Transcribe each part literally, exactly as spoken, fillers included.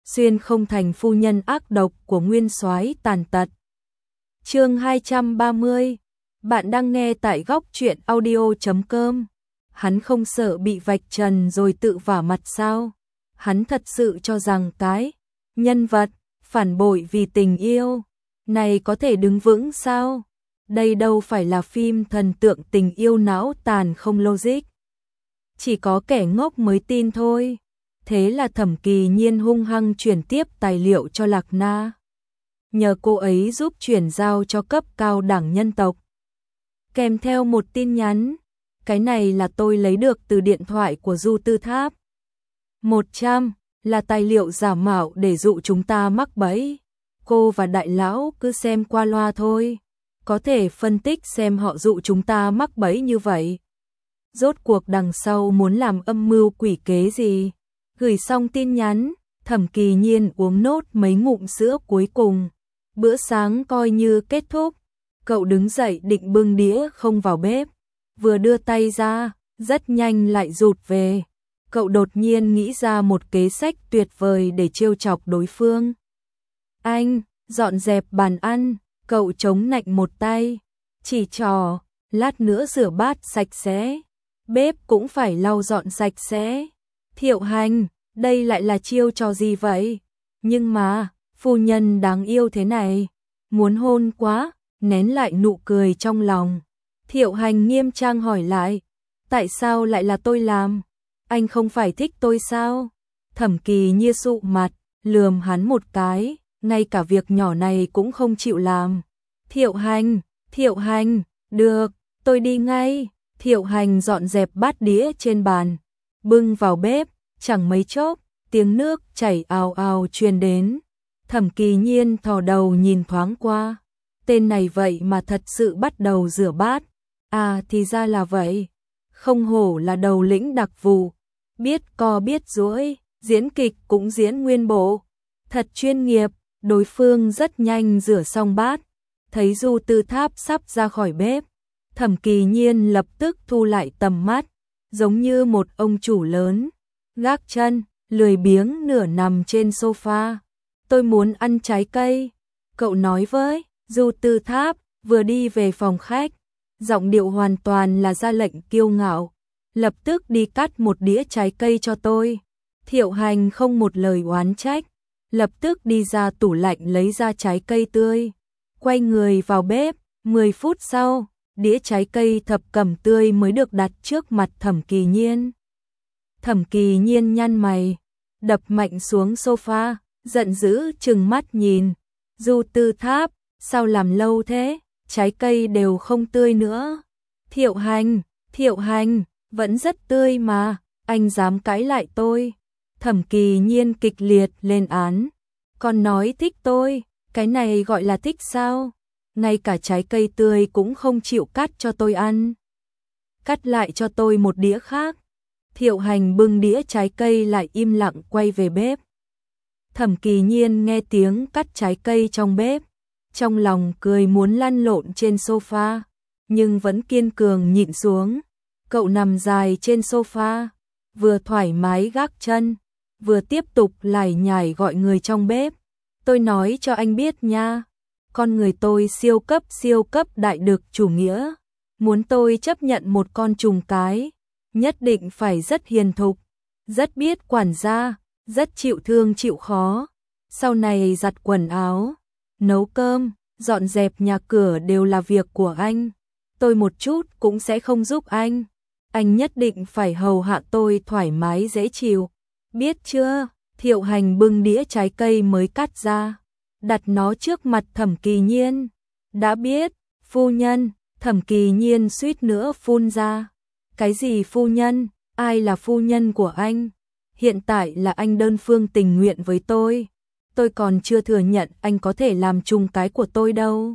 xuyên không thành phu nhân ác độc của nguyên soái tàn tật. Chương hai trăm ba mươi. Bạn đang nghe tại góc truyện audio chấm com. Hắn không sợ bị vạch trần rồi tự vả mặt sao? Hắn thật sự cho rằng cái nhân vật phản bội vì tình yêu này có thể đứng vững sao? Đây đâu phải là phim thần tượng tình yêu não tàn không logic. Chỉ có kẻ ngốc mới tin thôi. Thế là Thẩm Kỳ Nhiên hung hăng chuyển tiếp tài liệu cho Lạc Na. Nhờ cô ấy giúp chuyển giao cho cấp cao đảng nhân tộc. Kèm theo một tin nhắn. Cái này là tôi lấy được từ điện thoại của Du Tư Tháp. một trăm là tài liệu giả mạo để dụ chúng ta mắc bẫy. Cô và đại lão cứ xem qua loa thôi. Có thể phân tích xem họ dụ chúng ta mắc bẫy như vậy. Rốt cuộc đằng sau muốn làm âm mưu quỷ kế gì? Gửi xong tin nhắn, Thẩm Kỳ Nhiên uống nốt mấy ngụm sữa cuối cùng. Bữa sáng coi như kết thúc. Cậu đứng dậy định bưng đĩa không vào bếp. Vừa đưa tay ra, rất nhanh lại rụt về. Cậu đột nhiên nghĩ ra một kế sách tuyệt vời để trêu chọc đối phương. Anh, dọn dẹp bàn ăn, cậu chống nạnh một tay. Chỉ trò, lát nữa rửa bát sạch sẽ. Bếp cũng phải lau dọn sạch sẽ. Thiệu Hành, đây lại là chiêu trò gì vậy? Nhưng mà, phu nhân đáng yêu thế này. Muốn hôn quá, nén lại nụ cười trong lòng. Thiệu Hành nghiêm trang hỏi lại. Tại sao lại là tôi làm? Anh không phải thích tôi sao? Thẩm Kỳ Nhiên sụ mặt, lườm hắn một cái. Ngay cả việc nhỏ này cũng không chịu làm. Thiệu Hành, Thiệu Hành, được, tôi đi ngay. Thiệu Hành dọn dẹp bát đĩa trên bàn, bưng vào bếp, chẳng mấy chốc, tiếng nước chảy ào ào truyền đến. Thẩm Kỳ Nhiên thò đầu nhìn thoáng qua, tên này vậy mà thật sự bắt đầu rửa bát. À thì ra là vậy, không hổ là đầu lĩnh đặc vụ, biết co biết duỗi, diễn kịch cũng diễn nguyên bộ, thật chuyên nghiệp. Đối phương rất nhanh rửa xong bát, thấy Du Tư Tháp sắp ra khỏi bếp. Thẩm Kỳ Nhiên lập tức thu lại tầm mắt, giống như một ông chủ lớn, gác chân, lười biếng nửa nằm trên sofa. Tôi muốn ăn trái cây, cậu nói với Du Tư Tháp, vừa đi về phòng khách, giọng điệu hoàn toàn là ra lệnh kiêu ngạo, lập tức đi cắt một đĩa trái cây cho tôi. Thiệu Hành không một lời oán trách, lập tức đi ra tủ lạnh lấy ra trái cây tươi, quay người vào bếp. Mười phút sau, đĩa trái cây thập cẩm tươi mới được đặt trước mặt Thẩm Kỳ Nhiên. Thẩm Kỳ Nhiên nhăn mày, đập mạnh xuống sofa, giận dữ trừng mắt nhìn. Du Tư Tháp, sao làm lâu thế, trái cây đều không tươi nữa. Thiệu Hành, Thiệu Hành, vẫn rất tươi mà, anh dám cãi lại tôi. Thẩm Kỳ Nhiên kịch liệt lên án, còn nói thích tôi, cái này gọi là thích sao? Ngay cả trái cây tươi cũng không chịu cắt cho tôi ăn. Cắt lại cho tôi một đĩa khác. Thiệu Hành bưng đĩa trái cây lại im lặng quay về bếp. Thẩm Kỳ Nhiên nghe tiếng cắt trái cây trong bếp, trong lòng cười muốn lăn lộn trên sofa, nhưng vẫn kiên cường nhịn xuống. Cậu nằm dài trên sofa, vừa thoải mái gác chân, vừa tiếp tục lải nhải gọi người trong bếp. Tôi nói cho anh biết nha, con người tôi siêu cấp siêu cấp đại đực chủ nghĩa. Muốn tôi chấp nhận một con trùng cái, nhất định phải rất hiền thục, rất biết quản gia, rất chịu thương chịu khó. Sau này giặt quần áo, nấu cơm, dọn dẹp nhà cửa đều là việc của anh. Tôi một chút cũng sẽ không giúp anh. Anh nhất định phải hầu hạ tôi thoải mái dễ chịu. Biết chưa? Thiệu Hành bưng đĩa trái cây mới cắt ra, đặt nó trước mặt Thẩm Kỳ Nhiên. Đã biết, phu nhân. Thẩm Kỳ Nhiên suýt nữa phun ra. Cái gì phu nhân? Ai là phu nhân của anh? Hiện tại là anh đơn phương tình nguyện với tôi. Tôi còn chưa thừa nhận anh có thể làm trùng cái của tôi đâu.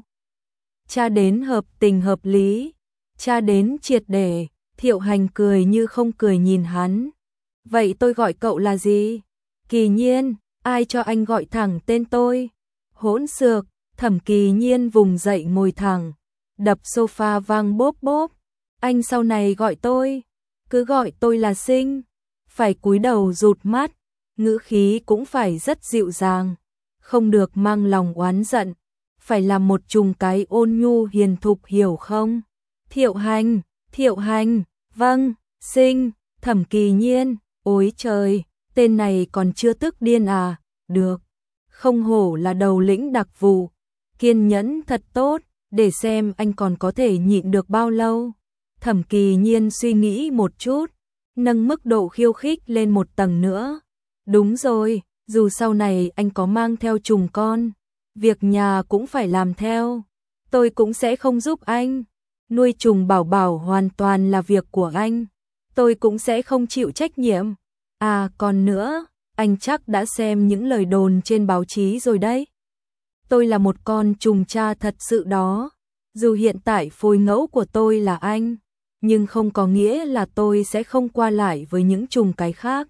Cha đến hợp tình hợp lý, cha đến triệt để. Thiệu Hành cười như không cười nhìn hắn. Vậy tôi gọi cậu là gì? Kỳ Nhiên, ai cho anh gọi thẳng tên tôi? Hỗn xược. Thẩm Kỳ Nhiên vùng dậy ngồi thẳng, đập sofa vang bốp bốp. Anh sau này gọi tôi, cứ gọi tôi là Sinh. Phải cúi đầu rụt mắt, ngữ khí cũng phải rất dịu dàng, không được mang lòng oán giận, phải làm một trùng cái ôn nhu hiền thục hiểu không? Thiệu Hành, Thiệu Hành, vâng, sinh, Thẩm Kỳ Nhiên, ôi trời, tên này còn chưa tức điên à, được, không hổ là đầu lĩnh đặc vụ, kiên nhẫn thật tốt, để xem anh còn có thể nhịn được bao lâu. Thẩm Kỳ Nhiên suy nghĩ một chút, nâng mức độ khiêu khích lên một tầng nữa. Đúng rồi, dù sau này anh có mang theo trùng con, việc nhà cũng phải làm theo. Tôi cũng sẽ không giúp anh. Nuôi trùng bảo bảo hoàn toàn là việc của anh. Tôi cũng sẽ không chịu trách nhiệm. À còn nữa, anh chắc đã xem những lời đồn trên báo chí rồi đấy. Tôi là một con trùng cha thật sự đó. Dù hiện tại phôi ngẫu của tôi là anh, nhưng không có nghĩa là tôi sẽ không qua lại với những trùng cái khác.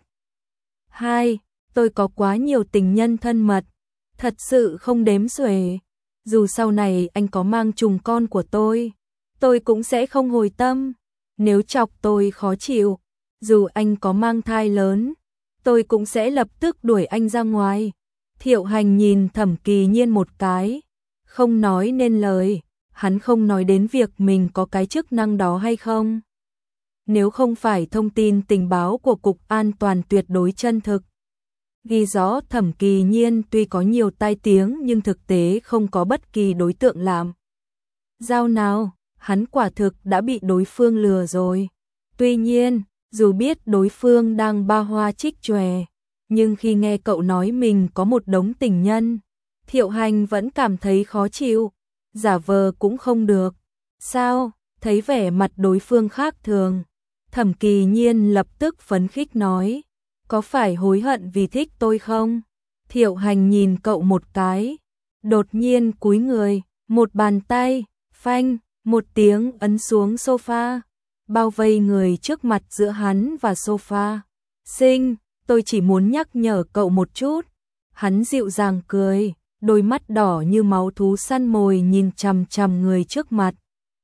Hai, tôi có quá nhiều tình nhân thân mật, thật sự không đếm xuể. Dù sau này anh có mang trùng con của tôi, tôi cũng sẽ không hồi tâm. Nếu chọc tôi khó chịu, dù anh có mang thai lớn, tôi cũng sẽ lập tức đuổi anh ra ngoài. Thiệu Hành nhìn Thẩm Kỳ Nhiên một cái, không nói nên lời. Hắn không nói đến việc mình có cái chức năng đó hay không. Nếu không phải thông tin tình báo của Cục An toàn tuyệt đối chân thực, ghi rõ Thẩm Kỳ Nhiên tuy có nhiều tai tiếng nhưng thực tế không có bất kỳ đối tượng làm giao nào, hắn quả thực đã bị đối phương lừa rồi. Tuy nhiên, dù biết đối phương đang ba hoa trích chòe, nhưng khi nghe cậu nói mình có một đống tình nhân, Thiệu Hành vẫn cảm thấy khó chịu. Giả vờ cũng không được. Sao? Thấy vẻ mặt đối phương khác thường, Thẩm Kỳ Nhiên lập tức phấn khích nói, có phải hối hận vì thích tôi không? Thiệu Hành nhìn cậu một cái, đột nhiên cúi người, một bàn tay, phanh, một tiếng ấn xuống sofa, bao vây người trước mặt giữa hắn và sofa. Sinh, tôi chỉ muốn nhắc nhở cậu một chút. Hắn dịu dàng cười, đôi mắt đỏ như máu thú săn mồi nhìn chằm chằm người trước mặt.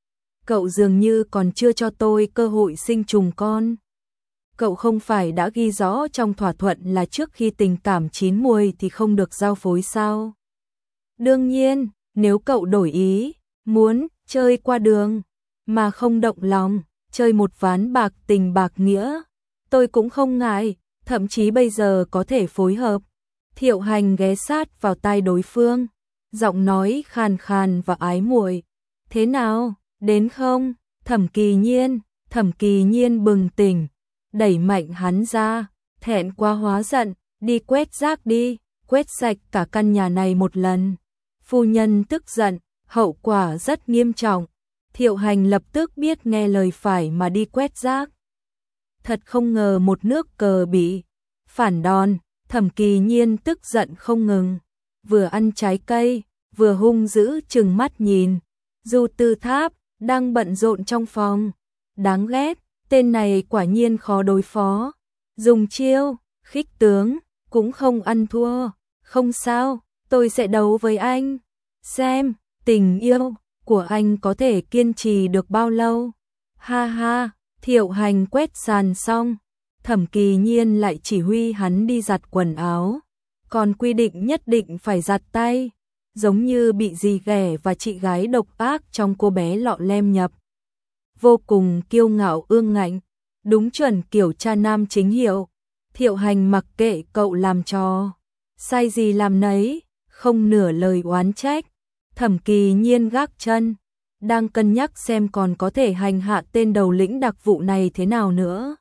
Cậu dường như còn chưa cho tôi cơ hội sinh trùng con. Cậu không phải đã ghi rõ trong thỏa thuận là trước khi tình cảm chín muồi thì không được giao phối sao? Đương nhiên, nếu cậu đổi ý, muốn chơi qua đường, mà không động lòng, chơi một ván bạc tình bạc nghĩa, tôi cũng không ngại, thậm chí bây giờ có thể phối hợp. Thiệu Hành ghé sát vào tai đối phương, giọng nói khàn khàn và ái muội. Thế nào, đến không? Thẩm Kỳ Nhiên, Thẩm Kỳ Nhiên bừng tỉnh, đẩy mạnh hắn ra, thẹn quá hóa giận, đi quét rác đi, quét sạch cả căn nhà này một lần. Phu nhân tức giận, hậu quả rất nghiêm trọng. Thiệu Hành lập tức biết nghe lời phải mà đi quét rác. Thật không ngờ một nước cờ bị phản đòn. Thẩm Kỳ Nhiên tức giận không ngừng, vừa ăn trái cây, vừa hung dữ trừng mắt nhìn. Du Tư Tháp đang bận rộn trong phòng. Đáng ghét, tên này quả nhiên khó đối phó. Dùng chiêu, khích tướng, cũng không ăn thua. Không sao, tôi sẽ đấu với anh. Xem, tình yêu của anh có thể kiên trì được bao lâu. Ha ha, Thiệu Hành quét sàn xong, Thẩm Kỳ Nhiên lại chỉ huy hắn đi giặt quần áo, còn quy định nhất định phải giặt tay, giống như bị dì ghẻ và chị gái độc ác trong Cô bé lọ lem nhập. Vô cùng kiêu ngạo ương ngạnh, đúng chuẩn kiểu cha nam chính hiệu. Thiệu Hành mặc kệ cậu làm trò, sai gì làm nấy, không nửa lời oán trách. Thẩm Kỳ Nhiên gác chân, đang cân nhắc xem còn có thể hành hạ tên đầu lĩnh đặc vụ này thế nào nữa.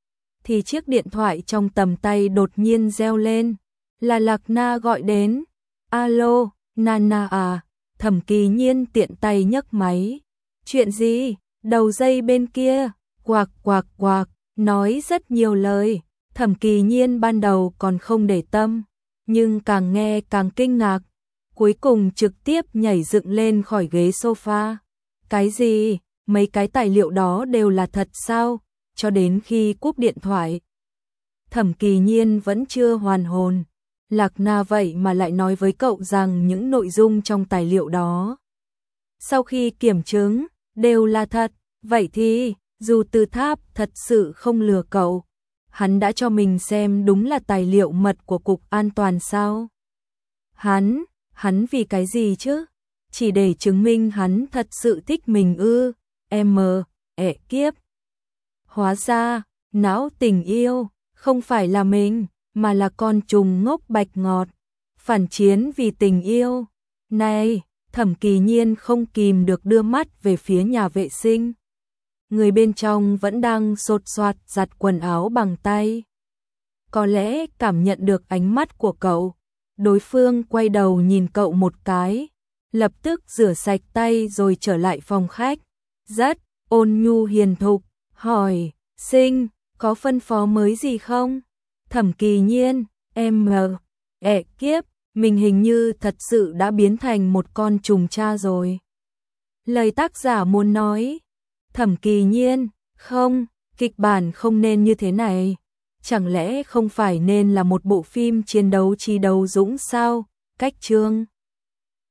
Thì chiếc điện thoại trong tầm tay đột nhiên reo lên, là Lạc Na gọi đến. Alo, Nana à? Thẩm Kỳ Nhiên tiện tay nhấc máy. Chuyện gì? Đầu dây bên kia, quạc quạc quạc, nói rất nhiều lời. Thẩm Kỳ Nhiên ban đầu còn không để tâm, nhưng càng nghe càng kinh ngạc, cuối cùng trực tiếp nhảy dựng lên khỏi ghế sofa. Cái gì? Mấy cái tài liệu đó đều là thật sao? Cho đến khi cúp điện thoại, Thẩm Kỳ Nhiên vẫn chưa hoàn hồn. Lạc Na vậy mà lại nói với cậu rằng những nội dung trong tài liệu đó, sau khi kiểm chứng, đều là thật. Vậy thì, dù Tư Tháp thật sự không lừa cậu, Hắn đã cho mình xem đúng là tài liệu mật của Cục An toàn sao? Hắn, hắn vì cái gì chứ? Chỉ để chứng minh hắn thật sự thích mình ư? Em, ẹ kiếp. Hóa ra, não tình yêu, không phải là mình, mà là con trùng ngốc bạch ngọt. Phản chiến vì tình yêu. Này, Thẩm Kỳ Nhiên không kìm được đưa mắt về phía nhà vệ sinh. Người bên trong vẫn đang sột soạt giặt quần áo bằng tay. Có lẽ cảm nhận được ánh mắt của cậu, đối phương quay đầu nhìn cậu một cái, lập tức rửa sạch tay rồi trở lại phòng khách. Rất ôn nhu hiền thục, hỏi, Sinh, có phân phó mới gì không? Thẩm Kỳ Nhiên, em mờ, ẹ kiếp, mình hình như thật sự đã biến thành một con trùng cha rồi. Lời tác giả muốn nói, Thẩm Kỳ Nhiên, không, kịch bản không nên như thế này. Chẳng lẽ không phải nên là một bộ phim chiến đấu trí đấu dũng sao? Cách chương